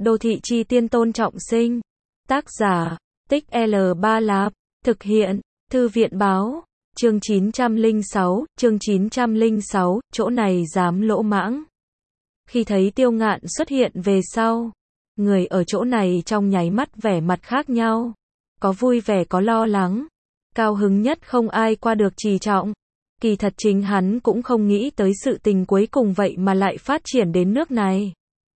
Đô thị chi tiên Tôn Trọng Sinh. Tác giả, Tích L3 Lạp. Thực hiện, Thư viện báo. Chương 906, chỗ này dám lỗ mãng. Khi thấy Tiêu Ngạn xuất hiện về sau, người ở chỗ này trong nháy mắt vẻ mặt khác nhau. Có vui vẻ có lo lắng. Cao hứng nhất không ai qua được Trì Trọng. Kỳ thật chính hắn cũng không nghĩ tới sự tình cuối cùng vậy mà lại phát triển đến nước này.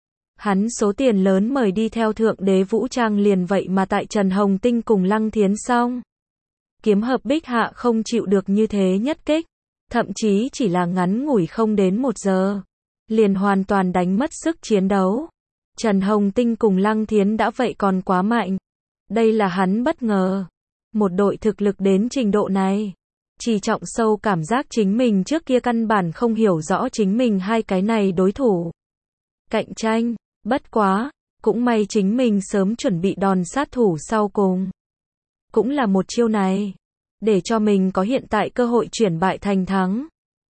Hắn số tiền lớn mời đi theo thượng đế vũ trang liền vậy mà tại Trần Hồng Tinh cùng Lăng Thiến xong. Kiếm hợp bích hạ không chịu được như thế nhất kích. Thậm chí chỉ là ngắn ngủi không đến 1 giờ. Liền hoàn toàn đánh mất sức chiến đấu. Trần Hồng Tinh cùng Lăng Thiến đã vậy còn quá mạnh. Đây là hắn bất ngờ. Một đội thực lực đến trình độ này. Trì Trọng sâu cảm giác chính mình trước kia căn bản không hiểu rõ chính mình hai cái này đối thủ. Cạnh tranh, bất quá, cũng may chính mình sớm chuẩn bị đòn sát thủ sau cùng. Cũng là một chiêu này, để cho mình có hiện tại cơ hội chuyển bại thành thắng.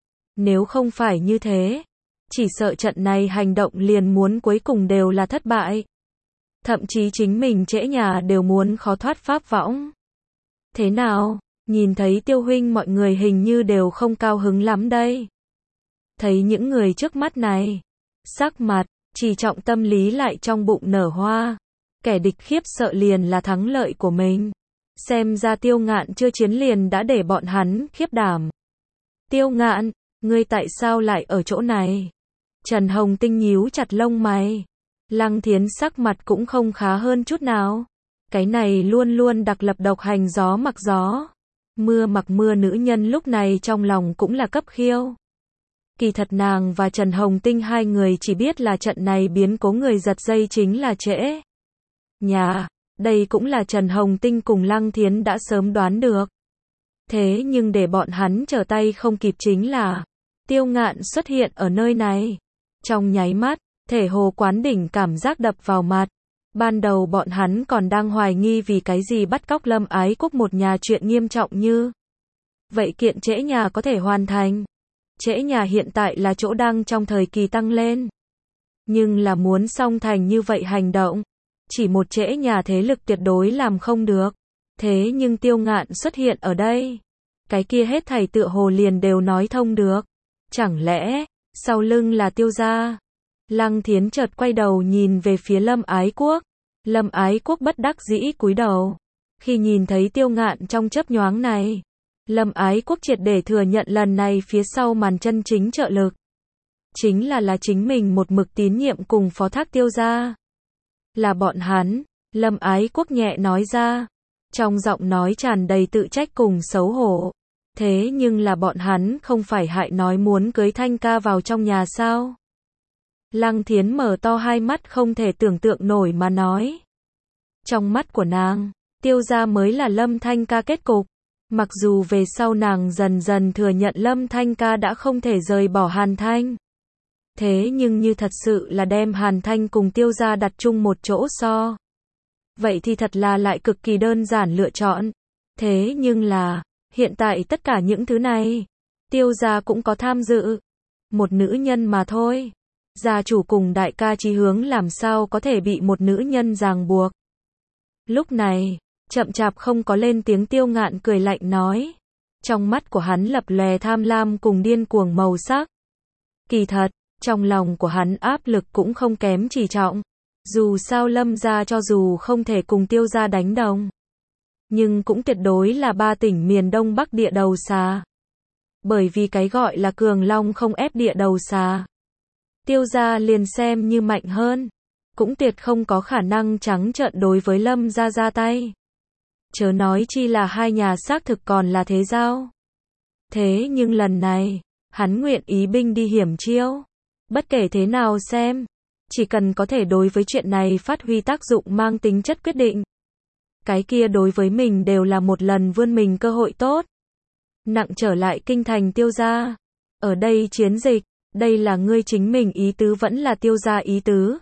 Nếu không phải như thế, chỉ sợ trận này hành động liền muốn cuối cùng đều là thất bại. Thậm chí chính mình trễ nhà đều muốn khó thoát pháp võng. Thế nào? Nhìn thấy Tiêu huynh mọi người hình như đều không cao hứng lắm đây. Thấy những người trước mắt này, sắc mặt, Trì Trọng tâm lý lại trong bụng nở hoa. Kẻ địch khiếp sợ liền là thắng lợi của mình. Xem ra Tiêu Ngạn chưa chiến liền đã để bọn hắn khiếp đảm. Tiêu Ngạn, ngươi tại sao lại ở chỗ này? Trần Hồng Tinh nhíu chặt lông mày. Lăng Thiến sắc mặt cũng không khá hơn chút nào. Cái này luôn luôn đặc lập độc hành gió mặc gió. Mưa mặc mưa nữ nhân lúc này trong lòng cũng là cấp khiêu. Kỳ thật nàng và Trần Hồng Tinh hai người chỉ biết là trận này biến cố người giật dây chính là trễ nhà. Đây cũng là Trần Hồng Tinh cùng Lăng Thiến đã sớm đoán được. Thế nhưng để bọn hắn trở tay không kịp chính là Tiêu Ngạn xuất hiện ở nơi này. Trong nháy mắt, thể hồ quán đỉnh cảm giác đập vào mặt. Ban đầu bọn hắn còn đang hoài nghi vì cái gì bắt cóc Lâm Ái Quốc một nhà chuyện nghiêm trọng như vậy kiện trễ nhà có thể hoàn thành. Trễ nhà hiện tại là chỗ đang trong thời kỳ tăng lên. Nhưng là muốn song thành như vậy hành động. Chỉ một trễ nhà thế lực tuyệt đối làm không được. Thế nhưng Tiêu Ngạn xuất hiện ở đây. Cái kia hết thảy tựa hồ liền đều nói thông được. Chẳng lẽ, sau lưng là Tiêu gia? Lăng Thiến chợt quay đầu nhìn về phía Lâm Ái Quốc. Lâm Ái Quốc bất đắc dĩ cúi đầu. Khi nhìn thấy Tiêu Ngạn trong chớp nhoáng này, Lâm Ái Quốc triệt để thừa nhận lần này phía sau màn chân chính trợ lực. Chính là chính mình một mực tín nhiệm cùng phó thác Tiêu gia. Là bọn hắn, Lâm Ái Quốc nhẹ nói ra. Trong giọng nói tràn đầy tự trách cùng xấu hổ. Thế nhưng là bọn hắn không phải hại nói muốn cưới Thanh ca vào trong nhà sao? Lăng Thiến mở to hai mắt không thể tưởng tượng nổi mà nói. Trong mắt của nàng, Tiêu gia mới là Lâm Thanh ca kết cục. Mặc dù về sau nàng dần dần thừa nhận Lâm Thanh ca đã không thể rời bỏ Hàn Thanh. Thế nhưng như thật sự là đem Hàn Thanh cùng Tiêu gia đặt chung một chỗ so. Vậy thì thật là lại cực kỳ đơn giản lựa chọn. Thế nhưng là, hiện tại tất cả những thứ này, Tiêu gia cũng có tham dự. Một nữ nhân mà thôi. Gia chủ cùng đại ca chí hướng làm sao có thể bị một nữ nhân ràng buộc. Lúc này, chậm chạp không có lên tiếng Tiêu Ngạn cười lạnh nói. Trong mắt của hắn lập lòe tham lam cùng điên cuồng màu sắc. Kỳ thật, trong lòng của hắn áp lực cũng không kém Trì Trọng. Dù sao Lâm gia cho dù không thể cùng Tiêu gia đánh đồng, nhưng cũng tuyệt đối là 3 tỉnh miền Đông Bắc địa đầu xà. Bởi vì cái gọi là cường long không ép địa đầu xà. Tiêu gia liền xem như mạnh hơn, cũng tuyệt không có khả năng trắng trợn đối với Lâm gia ra tay. Chớ nói chi là hai nhà xác thực còn là thế giao. Thế nhưng lần này, hắn nguyện ý binh đi hiểm chiêu. Bất kể thế nào xem, chỉ cần có thể đối với chuyện này phát huy tác dụng mang tính chất quyết định. Cái kia đối với mình đều là một lần vươn mình cơ hội tốt. Nặng trở lại kinh thành Tiêu gia. Ở đây chiến dịch, đây là ngươi chính mình ý tứ vẫn là Tiêu gia ý tứ.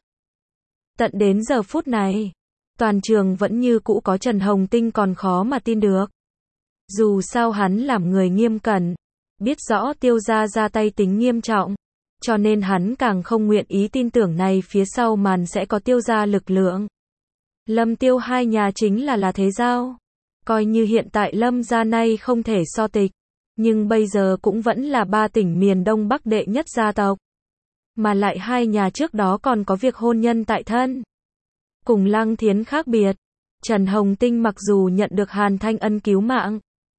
Tận đến giờ phút này, toàn trường vẫn như cũ có Trần Hồng Tinh còn khó mà tin được. Dù sao hắn làm người nghiêm cẩn, biết rõ Tiêu gia ra tay tính nghiêm trọng. cho nên hắn càng không nguyện ý tin tưởng này phía sau màn sẽ có Tiêu gia lực lượng. Lâm Tiêu hai nhà chính là thế giao. Coi như hiện tại Lâm gia nay không thể so tịch, nhưng bây giờ cũng vẫn là 3 tỉnh miền Đông Bắc đệ nhất gia tộc. Mà lại hai nhà trước đó còn có việc hôn nhân tại thân. Cùng Lăng Thiến khác biệt, Trần Hồng Tinh mặc dù nhận được Hàn Thanh ân cứu mạng,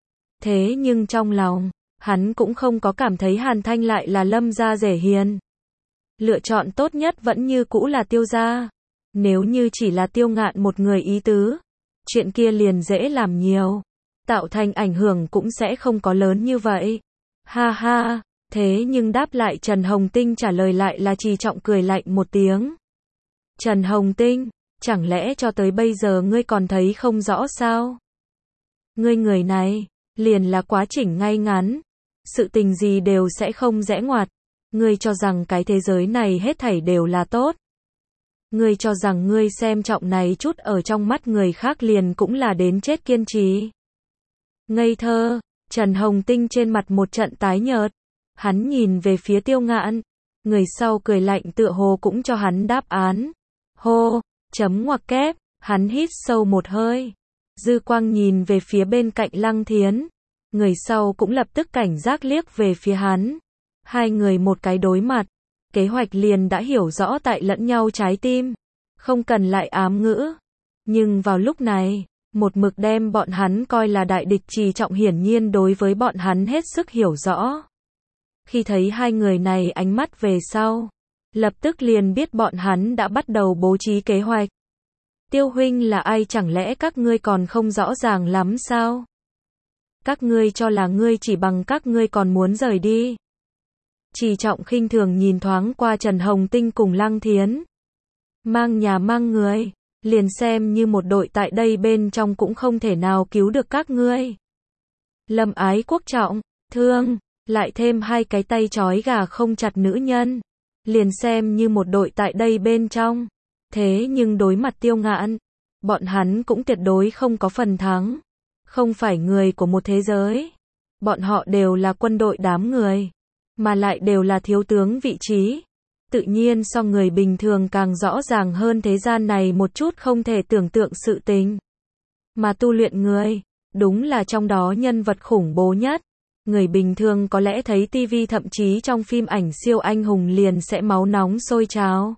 thế nhưng trong lòng, hắn cũng không có cảm thấy Hàn Thanh lại là Lâm gia rể hiền. Lựa chọn tốt nhất vẫn như cũ là Tiêu gia. Nếu như chỉ là Tiêu Ngạn một người ý tứ, chuyện kia liền dễ làm nhiều, tạo thành ảnh hưởng cũng sẽ không có lớn như vậy. Ha ha, thế nhưng đáp lại Trần Hồng Tinh trả lời lại là Trì Trọng cười lạnh một tiếng. Trần Hồng Tinh, chẳng lẽ cho tới bây giờ ngươi còn thấy không rõ sao? Ngươi người này, liền là quá chỉnh ngay ngắn, sự tình gì đều sẽ không rẽ ngoặt, ngươi cho rằng cái thế giới này hết thảy đều là tốt. Ngươi cho rằng ngươi xem trọng này chút ở trong mắt người khác liền cũng là đến chết kiên trì. Ngây thơ, Trần Hồng Tinh trên mặt một trận tái nhợt, hắn nhìn về phía Tiêu Ngạn, người sau cười lạnh tựa hồ cũng cho hắn đáp án. Hô, chấm ngoặc kép, hắn hít sâu một hơi, dư quang nhìn về phía bên cạnh Lăng Thiến, người sau cũng lập tức cảnh giác liếc về phía hắn. Hai người một cái đối mặt, kế hoạch liền đã hiểu rõ tại lẫn nhau trái tim, không cần lại ám ngữ. Nhưng vào lúc này, một mực đem bọn hắn coi là đại địch Trì Trọng hiển nhiên đối với bọn hắn hết sức hiểu rõ. Khi thấy hai người này ánh mắt về sau, lập tức liền biết bọn hắn đã bắt đầu bố trí kế hoạch. Tiêu huynh là ai chẳng lẽ các ngươi còn không rõ ràng lắm sao? Các ngươi cho là ngươi chỉ bằng các ngươi còn muốn rời đi. Trì Trọng khinh thường nhìn thoáng qua Trần Hồng Tinh cùng Lăng Thiến. Mang nhà mang người, liền xem như một đội tại đây bên trong cũng không thể nào cứu được các ngươi. Lâm Ái Quốc trọng, thương, lại thêm hai cái tay trói gà không chặt nữ nhân, liền xem như một đội tại đây bên trong. Thế nhưng đối mặt Tiêu Ngạn, bọn hắn cũng tuyệt đối không có phần thắng. Không phải người của một thế giới. Bọn họ đều là quân đội đám người, mà lại đều là thiếu tướng vị trí. Tự nhiên so người bình thường càng rõ ràng hơn thế gian này một chút không thể tưởng tượng sự tình. Mà tu luyện người, đúng là trong đó nhân vật khủng bố nhất. Người bình thường có lẽ thấy tivi thậm chí trong phim ảnh siêu anh hùng liền sẽ máu nóng sôi trào.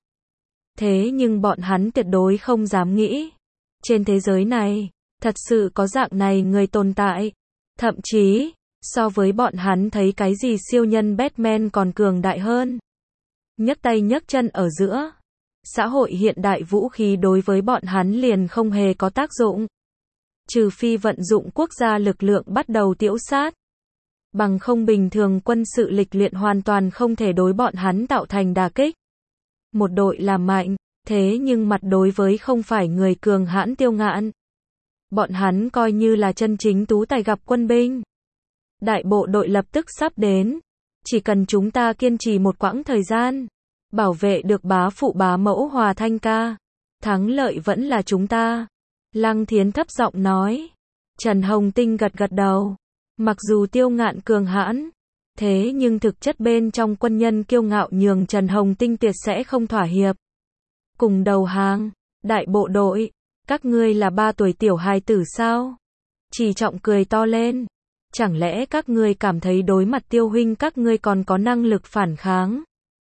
Thế nhưng bọn hắn tuyệt đối không dám nghĩ. Trên thế giới này, thật sự có dạng này người tồn tại. Thậm chí, so với bọn hắn thấy cái gì siêu nhân Batman còn cường đại hơn. Nhấc tay nhấc chân ở giữa. Xã hội hiện đại vũ khí đối với bọn hắn liền không hề có tác dụng. Trừ phi vận dụng quốc gia lực lượng bắt đầu tiễu sát. Bằng không bình thường quân sự lịch luyện hoàn toàn không thể đối bọn hắn tạo thành đả kích. Một đội là mạnh, thế nhưng mặt đối với không phải người cường hãn Tiêu Ngạn. Bọn hắn coi như là chân chính tú tài gặp quân binh. Đại bộ đội lập tức sắp đến. Chỉ cần chúng ta kiên trì một quãng thời gian, bảo vệ được bá phụ bá mẫu Hòa Thanh ca, thắng lợi vẫn là chúng ta. Lăng Thiến thấp giọng nói. Trần Hồng Tinh gật gật đầu. Mặc dù Tiêu Ngạn cường hãn, thế nhưng thực chất bên trong quân nhân kiêu ngạo nhường Trần Hồng Tinh tuyệt sẽ không thỏa hiệp. Cùng đầu hàng, đại bộ đội, các ngươi là 3 tuổi tiểu hài tử sao? Trì Trọng cười to lên. Chẳng lẽ các ngươi cảm thấy đối mặt Tiêu huynh các ngươi còn có năng lực phản kháng?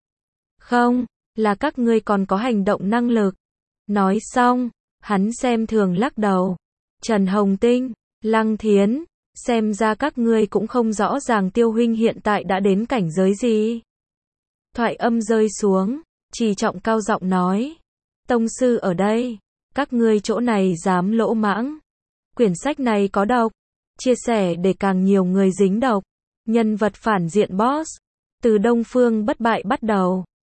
Không, là các ngươi còn có hành động năng lực. Nói xong, hắn xem thường lắc đầu. Trần Hồng Tinh, Lăng Thiến, xem ra các ngươi cũng không rõ ràng Tiêu huynh hiện tại đã đến cảnh giới gì. Thoại âm rơi xuống, Trì Trọng cao giọng nói. Tông sư ở đây, các ngươi chỗ này dám lỗ mãng. Quyển sách này có độc, chia sẻ để càng nhiều người dính độc. Nhân vật phản diện boss, từ Đông Phương Bất Bại bắt đầu.